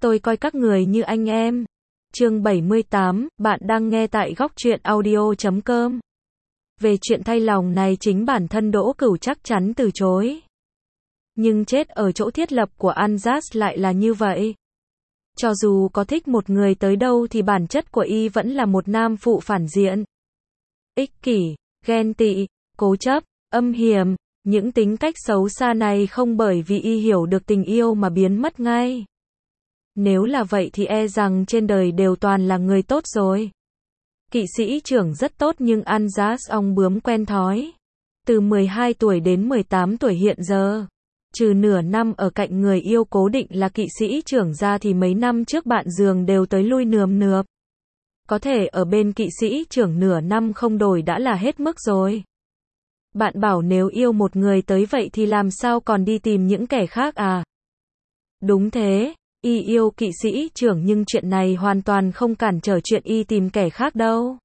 Tôi coi các người như anh em. Chương 78, bạn đang nghe tại góc truyện audio.com. Về chuyện thay lòng này chính bản thân Đỗ Cửu chắc chắn từ chối. Nhưng chết ở chỗ thiết lập của Anjas lại là như vậy. Cho dù có thích một người tới đâu thì bản chất của y vẫn là một nam phụ phản diện. Ích kỷ, ghen tị, cố chấp, âm hiểm, những tính cách xấu xa này không bởi vì y hiểu được tình yêu mà biến mất ngay. Nếu là vậy thì e rằng trên đời đều toàn là người tốt rồi. Kỵ sĩ trưởng rất tốt nhưng Anjas ong bướm quen thói. Từ 12 tuổi đến 18 tuổi hiện giờ, trừ nửa năm ở cạnh người yêu cố định là kỵ sĩ trưởng ra thì mấy năm trước bạn giường đều tới lui nườm nượp. Có thể ở bên kỵ sĩ trưởng nửa năm không đổi đã là hết mức rồi. Bạn bảo nếu yêu một người tới vậy thì làm sao còn đi tìm những kẻ khác à? Đúng thế, y yêu kỵ sĩ trưởng nhưng chuyện này hoàn toàn không cản trở chuyện y tìm kẻ khác đâu.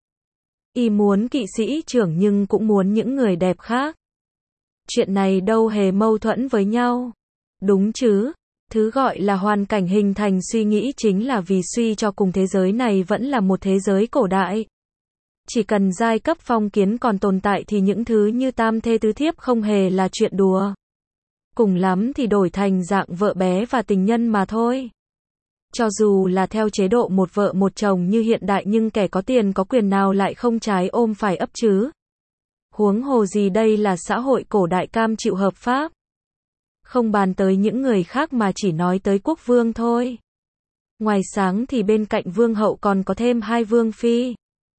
Y muốn kỵ sĩ trưởng nhưng cũng muốn những người đẹp khác. Chuyện này đâu hề mâu thuẫn với nhau. Đúng chứ? Thứ gọi là hoàn cảnh hình thành suy nghĩ chính là vì suy cho cùng thế giới này vẫn là một thế giới cổ đại. Chỉ cần giai cấp phong kiến còn tồn tại thì những thứ như tam thê tứ thiếp không hề là chuyện đùa. Cùng lắm thì đổi thành dạng vợ bé và tình nhân mà thôi. Cho dù là theo chế độ một vợ một chồng như hiện đại nhưng kẻ có tiền có quyền nào lại không trái ôm phải ấp chứ? Huống hồ gì đây là xã hội cổ đại cam chịu hợp pháp. Không bàn tới những người khác mà chỉ nói tới quốc vương thôi. Ngoài sáng thì bên cạnh vương hậu còn có thêm 2 vương phi.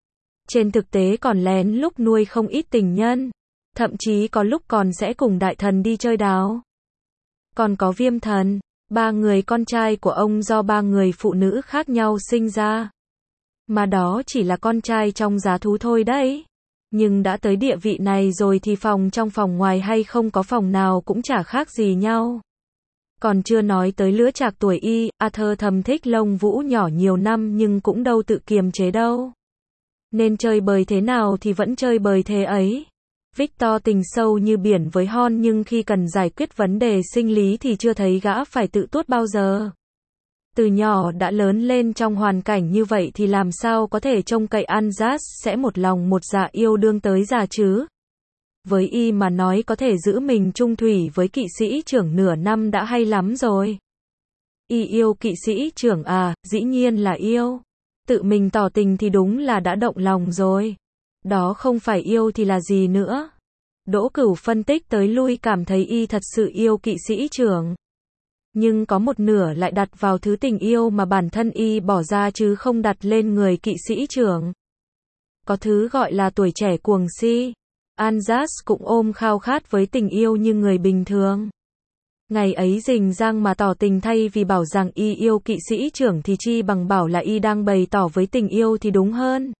Trên thực tế còn lén lúc nuôi không ít tình nhân. Thậm chí có lúc còn sẽ cùng đại thần đi chơi đáo. Còn có Viêm thần, 3 người con trai của ông do 3 người phụ nữ khác nhau sinh ra. Mà đó chỉ là con trai trong giá thú thôi đấy. Nhưng đã tới địa vị này rồi thì phòng trong phòng ngoài hay không có phòng nào cũng chả khác gì nhau. Còn chưa nói tới lứa trạc tuổi y, Arthur thầm thích Lông Vũ nhỏ nhiều năm nhưng cũng đâu tự kiềm chế đâu. Nên chơi bời thế nào thì vẫn chơi bời thế ấy. Victor tình sâu như biển với Hon nhưng khi cần giải quyết vấn đề sinh lý thì chưa thấy gã phải tự tuốt bao giờ. Từ nhỏ đã lớn lên trong hoàn cảnh như vậy thì làm sao có thể trông cậy Anjas sẽ một lòng một dạ yêu đương tới già chứ? Với y mà nói có thể giữ mình chung thủy với kỵ sĩ trưởng nửa năm đã hay lắm rồi. Y yêu kỵ sĩ trưởng à, dĩ nhiên là yêu. Tự mình tỏ tình thì đúng là đã động lòng rồi. Đó không phải yêu thì là gì nữa. Đỗ Cửu phân tích tới lui cảm thấy y thật sự yêu kỵ sĩ trưởng. Nhưng có một nửa lại đặt vào thứ tình yêu mà bản thân y bỏ ra chứ không đặt lên người kỵ sĩ trưởng. Có thứ gọi là tuổi trẻ cuồng si. Anjas cũng ôm khao khát với tình yêu như người bình thường. Ngày ấy rình rang mà tỏ tình thay vì bảo rằng y yêu kỵ sĩ trưởng thì chi bằng bảo là y đang bày tỏ với tình yêu thì đúng hơn.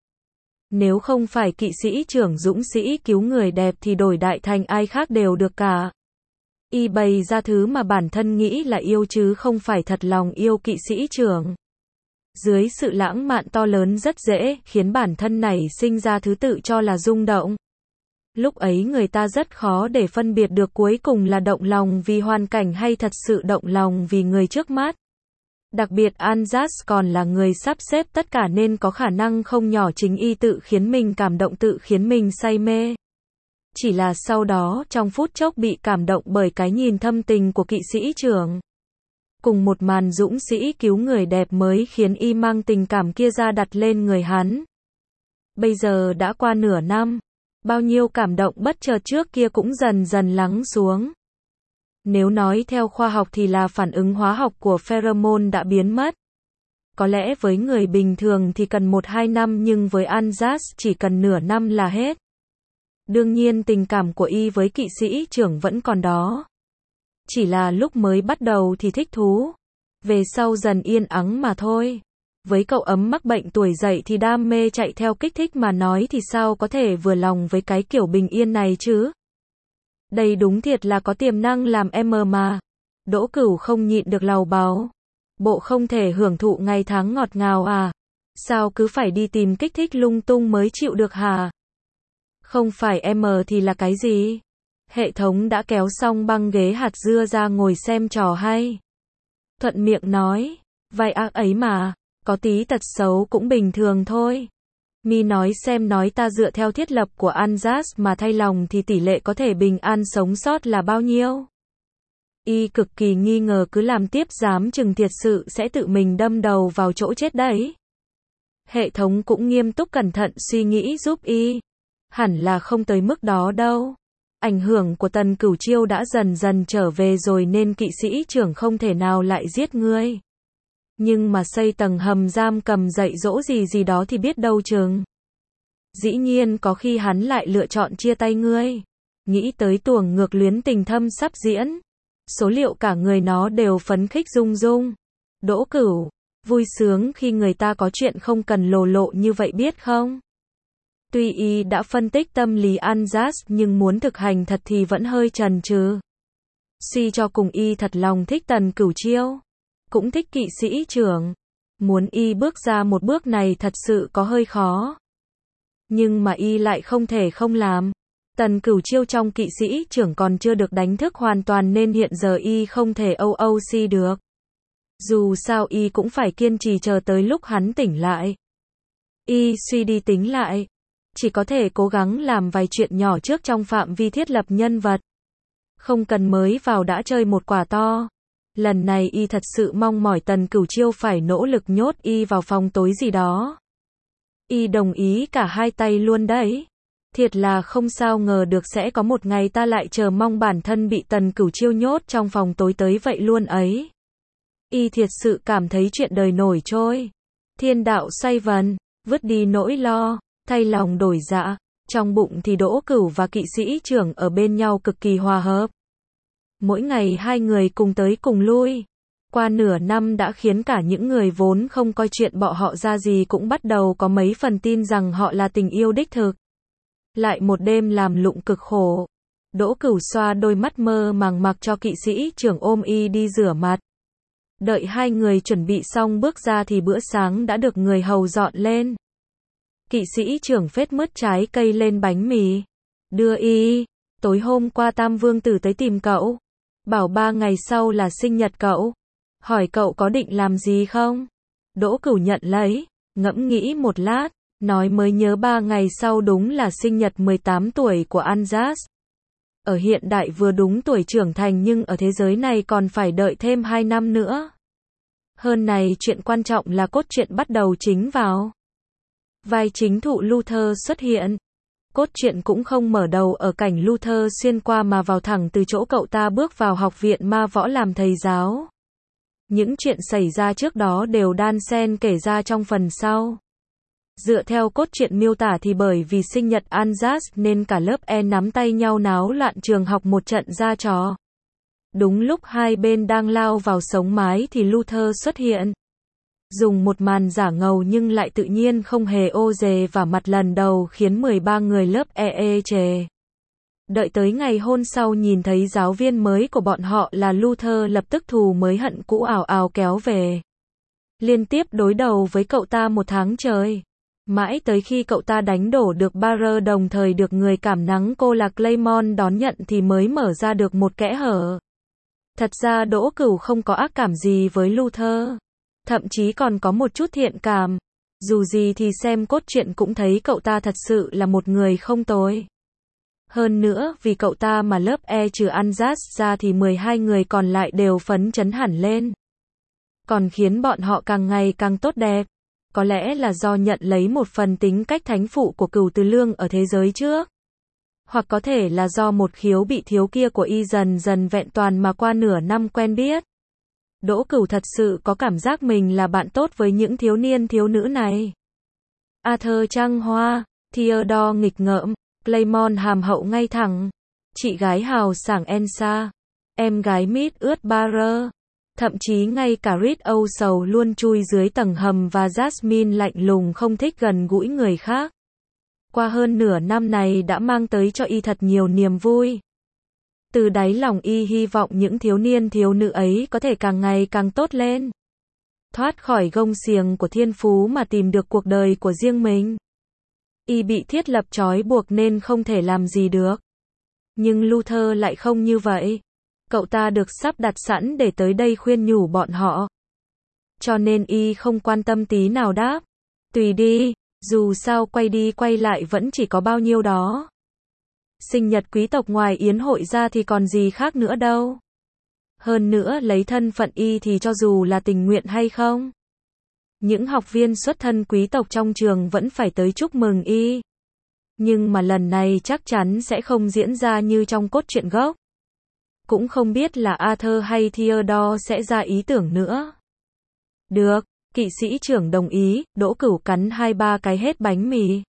Nếu không phải kỵ sĩ trưởng dũng sĩ cứu người đẹp thì đổi đại thành ai khác đều được cả. Y bày ra thứ mà bản thân nghĩ là yêu chứ không phải thật lòng yêu kỵ sĩ trưởng. Dưới sự lãng mạn to lớn rất dễ khiến bản thân nảy sinh ra thứ tự cho là rung động. Lúc ấy người ta rất khó để phân biệt được cuối cùng là động lòng vì hoàn cảnh hay thật sự động lòng vì người trước mắt. Đặc biệt Anjas còn là người sắp xếp tất cả nên có khả năng không nhỏ chính y tự khiến mình cảm động tự khiến mình say mê. Chỉ là sau đó trong phút chốc bị cảm động bởi cái nhìn thâm tình của kỵ sĩ trưởng. Cùng một màn dũng sĩ cứu người đẹp mới khiến y mang tình cảm kia ra đặt lên người hắn. Bây giờ đã qua nửa năm. Bao nhiêu cảm động bất chợt trước kia cũng dần dần lắng xuống. Nếu nói theo khoa học thì là phản ứng hóa học của pheromone đã biến mất. Có lẽ với người bình thường thì cần 1-2 năm nhưng với Anjas chỉ cần nửa năm là hết. Đương nhiên tình cảm của y với kỵ sĩ trưởng vẫn còn đó. Chỉ là lúc mới bắt đầu thì thích thú. Về sau dần yên ắng mà thôi. Với cậu ấm mắc bệnh tuổi dậy thì đam mê chạy theo kích thích mà nói thì sao có thể vừa lòng với cái kiểu bình yên này chứ? Đây đúng thiệt là có tiềm năng làm em mà. Đỗ Cửu không nhịn được lầu bầu. Bộ không thể hưởng thụ ngày tháng ngọt ngào à? Sao cứ phải đi tìm kích thích lung tung mới chịu được hả? Không phải em thì là cái gì? Hệ thống đã kéo xong băng ghế hạt dưa ra ngồi xem trò hay. Thuận miệng nói. Vai ác ấy mà, có tí tật xấu cũng bình thường thôi. Mi nói xem, nói ta dựa theo thiết lập của Anjas mà thay lòng thì tỷ lệ có thể bình an sống sót là bao nhiêu? Y cực kỳ nghi ngờ, cứ làm tiếp dám chừng thiệt sự sẽ tự mình đâm đầu vào chỗ chết đấy. Hệ thống cũng nghiêm túc cẩn thận suy nghĩ giúp Y. Hẳn là không tới mức đó đâu. Ảnh hưởng của Tần Cửu Chiêu đã dần dần trở về rồi nên kỵ sĩ trưởng không thể nào lại giết ngươi. Nhưng mà xây tầng hầm giam cầm dạy dỗ gì đó thì biết đâu chừng. Dĩ nhiên có khi hắn lại lựa chọn chia tay ngươi. Nghĩ tới tuồng ngược luyến tình thâm sắp diễn. Số liệu cả người nó đều phấn khích rung rung. Đỗ Cửu, vui sướng khi người ta có chuyện không cần lồ lộ như vậy biết không? Tuy Y đã phân tích tâm lý Anjas nhưng muốn thực hành thật thì vẫn hơi chần chừ. Suy cho cùng Y thật lòng thích Tần Cửu Chiêu. Cũng thích kỵ sĩ trưởng. Muốn Y bước ra một bước này thật sự có hơi khó. Nhưng mà Y lại không thể không làm. Tần Cửu Chiêu trong kỵ sĩ trưởng còn chưa được đánh thức hoàn toàn nên hiện giờ Y không thể OOC được. Dù sao Y cũng phải kiên trì chờ tới lúc hắn tỉnh lại. Y suy đi tính lại. Chỉ có thể cố gắng làm vài chuyện nhỏ trước trong phạm vi thiết lập nhân vật. Không cần mới vào đã chơi một quả to. Lần này Y thật sự mong mỏi Tần Cửu Chiêu phải nỗ lực nhốt Y vào phòng tối gì đó. Y đồng ý cả hai tay luôn đấy. Thiệt là không sao ngờ được sẽ có một ngày ta lại chờ mong bản thân bị Tần Cửu Chiêu nhốt trong phòng tối tới vậy luôn ấy. Y thiệt sự cảm thấy chuyện đời nổi trôi. Thiên đạo xoay vần, vứt đi nỗi lo, thay lòng đổi dạ. Trong bụng thì Đỗ Cửu và kỵ sĩ trưởng ở bên nhau cực kỳ hòa hợp. Mỗi ngày hai người cùng tới cùng lui. Qua nửa năm đã khiến cả những người vốn không coi chuyện bọn họ ra gì cũng bắt đầu có mấy phần tin rằng họ là tình yêu đích thực. Lại một đêm làm lụng cực khổ. Đỗ Cửu xoa đôi mắt mơ màng mặc cho kỵ sĩ trưởng ôm Y đi rửa mặt. Đợi hai người chuẩn bị xong bước ra thì bữa sáng đã được người hầu dọn lên. Kỵ sĩ trưởng phết mứt trái cây lên bánh mì. Đưa Y. Tối hôm qua Tam Vương Tử tới tìm cậu. Bảo 3 ngày sau là sinh nhật cậu. Hỏi cậu có định làm gì không? Đỗ Cửu nhận lấy. Ngẫm nghĩ một lát. Nói mới nhớ 3 ngày sau đúng là sinh nhật 18 tuổi của Anjas. Ở hiện đại vừa đúng tuổi trưởng thành nhưng ở thế giới này còn phải đợi thêm 2 năm nữa. Hơn này chuyện quan trọng là cốt truyện bắt đầu chính vào. Vai chính thụ Luther xuất hiện. Cốt truyện cũng không mở đầu ở cảnh Luther xuyên qua mà vào thẳng từ chỗ cậu ta bước vào học viện ma võ làm thầy giáo. Những chuyện xảy ra trước đó đều đan xen kể ra trong phần sau. Dựa theo cốt truyện miêu tả thì bởi vì sinh nhật Anjas nên cả lớp E nắm tay nhau náo loạn trường học một trận ra trò. Đúng lúc hai bên đang lao vào sống mái thì Luther xuất hiện. Dùng một màn giả ngầu nhưng lại tự nhiên không hề ô dề và mặt lần đầu khiến 13 người lớp E chề. Đợi tới ngày hôm sau nhìn thấy giáo viên mới của bọn họ là Luther lập tức thù mới hận cũ ào ào kéo về. Liên tiếp đối đầu với cậu ta một tháng trời. Mãi tới khi cậu ta đánh đổ được Barrer đồng thời được người cảm nắng cô là Claymon đón nhận thì mới mở ra được một kẽ hở. Thật ra Đỗ Cửu không có ác cảm gì với Luther. Thậm chí còn có một chút thiện cảm. Dù gì thì xem cốt truyện cũng thấy cậu ta thật sự là một người không tồi. Hơn nữa vì cậu ta mà lớp E trừ Anjas ra thì 12 người còn lại đều phấn chấn hẳn lên. Còn khiến bọn họ càng ngày càng tốt đẹp. Có lẽ là do nhận lấy một phần tính cách thánh phụ của Cửu Từ Lương ở thế giới trước. Hoặc có thể là do một khiếu bị thiếu kia của Y dần dần vẹn toàn mà qua nửa năm quen biết. Đỗ Cửu thật sự có cảm giác mình là bạn tốt với những thiếu niên thiếu nữ này. Arthur trăng hoa, Theodore nghịch ngợm, Claymon hàm hậu ngay thẳng, chị gái hào sảng Elsa, em gái mít ướt Barrer. Thậm chí ngay cả Reed âu sầu luôn chui dưới tầng hầm và Jasmine lạnh lùng không thích gần gũi người khác. Qua hơn nửa năm này đã mang tới cho Y thật nhiều niềm vui. Từ đáy lòng Y hy vọng những thiếu niên thiếu nữ ấy có thể càng ngày càng tốt lên. Thoát khỏi gông xiềng của thiên phú mà tìm được cuộc đời của riêng mình. Y bị thiết lập trói buộc nên không thể làm gì được. Nhưng Luther lại không như vậy. Cậu ta được sắp đặt sẵn để tới đây khuyên nhủ bọn họ. cho nên y không quan tâm tí nào đáp. Tùy đi, dù sao quay đi quay lại vẫn chỉ có bao nhiêu đó. Sinh nhật quý tộc ngoài yến hội ra thì còn gì khác nữa đâu. Hơn nữa lấy thân phận y thì cho dù là tình nguyện hay không, những học viên xuất thân quý tộc trong trường vẫn phải tới chúc mừng y. Nhưng mà lần này chắc chắn sẽ không diễn ra như trong cốt truyện gốc. Cũng không biết là Arthur hay Theodore sẽ ra ý tưởng nữa. Được, kỵ sĩ trưởng đồng ý, Đỗ Cửu cắn 2-3 cái hết bánh mì.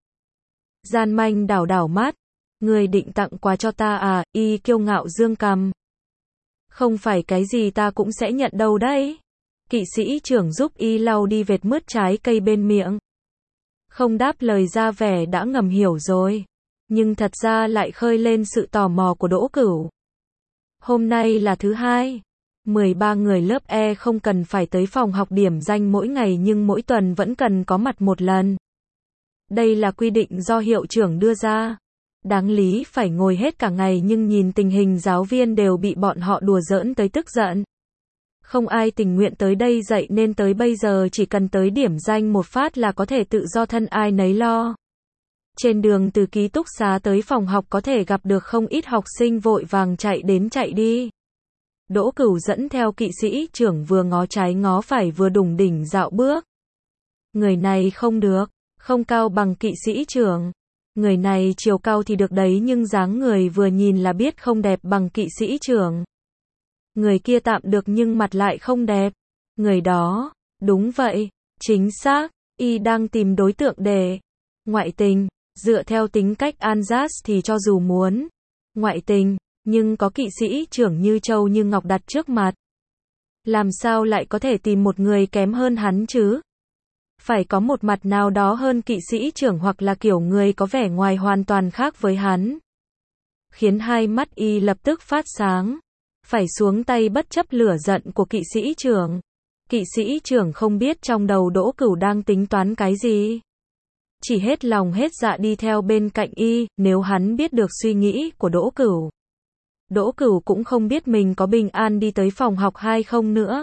Gian manh đảo đảo mắt. Người định tặng quà cho ta à, y kiêu ngạo dương cằm. Không phải cái gì ta cũng sẽ nhận đâu đấy. Kỵ sĩ trưởng giúp y lau đi vệt mứt trái cây bên miệng. Không đáp lời ra vẻ đã ngầm hiểu rồi. Nhưng thật ra lại khơi lên sự tò mò của Đỗ Cửu. Hôm nay là thứ hai. 13 người lớp E không cần phải tới phòng học điểm danh mỗi ngày nhưng mỗi tuần vẫn cần có mặt một lần. Đây là quy định do hiệu trưởng đưa ra. Đáng lý phải ngồi hết cả ngày nhưng nhìn tình hình giáo viên đều bị bọn họ đùa giỡn tới tức giận. Không ai tình nguyện tới đây dạy nên tới bây giờ chỉ cần tới điểm danh một phát là có thể tự do thân ai nấy lo. Trên đường từ ký túc xá tới phòng học có thể gặp được không ít học sinh vội vàng chạy đến chạy đi. Đỗ Cửu dẫn theo kỵ sĩ trưởng vừa ngó trái ngó phải vừa đủng đỉnh dạo bước. Người này không được, không cao bằng kỵ sĩ trưởng. Người này chiều cao thì được đấy nhưng dáng người vừa nhìn là biết không đẹp bằng kỵ sĩ trưởng. Người kia tạm được nhưng mặt lại không đẹp. Người đó, đúng vậy, chính xác, y đang tìm đối tượng để ngoại tình. Dựa theo tính cách Anjas thì cho dù muốn ngoại tình, nhưng có kỵ sĩ trưởng như Châu như Ngọc đặt trước mặt. Làm sao lại có thể tìm một người kém hơn hắn chứ? Phải có một mặt nào đó hơn kỵ sĩ trưởng hoặc là kiểu người có vẻ ngoài hoàn toàn khác với hắn. Khiến hai mắt y lập tức phát sáng. Phải xuống tay bất chấp lửa giận của kỵ sĩ trưởng. Kỵ sĩ trưởng không biết trong đầu Đỗ Cửu đang tính toán cái gì. Chỉ hết lòng hết dạ đi theo bên cạnh y, nếu hắn biết được suy nghĩ của Đỗ Cửu. Đỗ Cửu cũng không biết mình có bình an đi tới phòng học hay không nữa.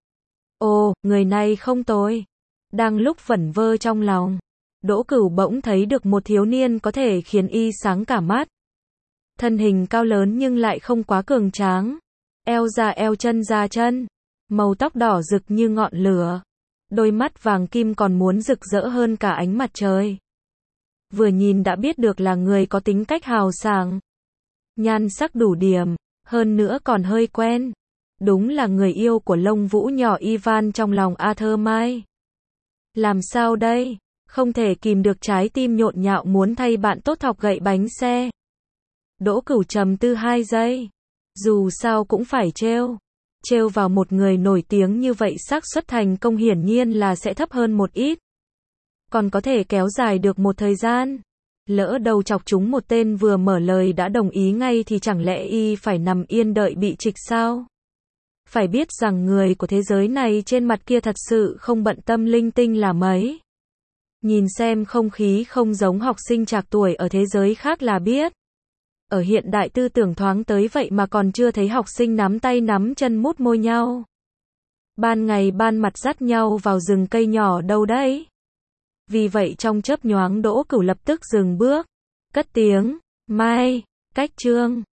Ồ, người này không tồi. Đang lúc vẩn vơ trong lòng, Đỗ Cửu bỗng thấy được một thiếu niên có thể khiến y sáng cả mắt. Thân hình cao lớn nhưng lại không quá cường tráng. Eo ra eo chân ra chân. Màu tóc đỏ rực như ngọn lửa. Đôi mắt vàng kim còn muốn rực rỡ hơn cả ánh mặt trời. Vừa nhìn đã biết được là người có tính cách hào sảng. Nhan sắc đủ điểm, hơn nữa còn hơi quen. Đúng là người yêu của lông vũ nhỏ Ivan trong lòng Arthur Mai. Làm sao đây? Không thể kìm được trái tim nhộn nhạo muốn thay bạn tốt học gậy bánh xe. Đỗ Cửu trầm tư 2 giây. Dù sao cũng phải trêu vào một người nổi tiếng như vậy xác suất thành công hiển nhiên là sẽ thấp hơn một ít. Còn có thể kéo dài được một thời gian. Lỡ đầu chọc chúng một tên vừa mở lời đã đồng ý ngay thì chẳng lẽ y phải nằm yên đợi bị trịch sao? Phải biết rằng người của thế giới này trên mặt kia thật sự không bận tâm linh tinh là mấy. Nhìn xem không khí không giống học sinh trạc tuổi ở thế giới khác là biết. Ở hiện đại tư tưởng thoáng tới vậy mà còn chưa thấy học sinh nắm tay nắm chân mút môi nhau. Ban ngày ban mặt dắt nhau vào rừng cây nhỏ đâu đấy. Vì vậy trong chớp nhoáng Đỗ Cửu lập tức dừng bước. Cất tiếng, Mai, cách chương.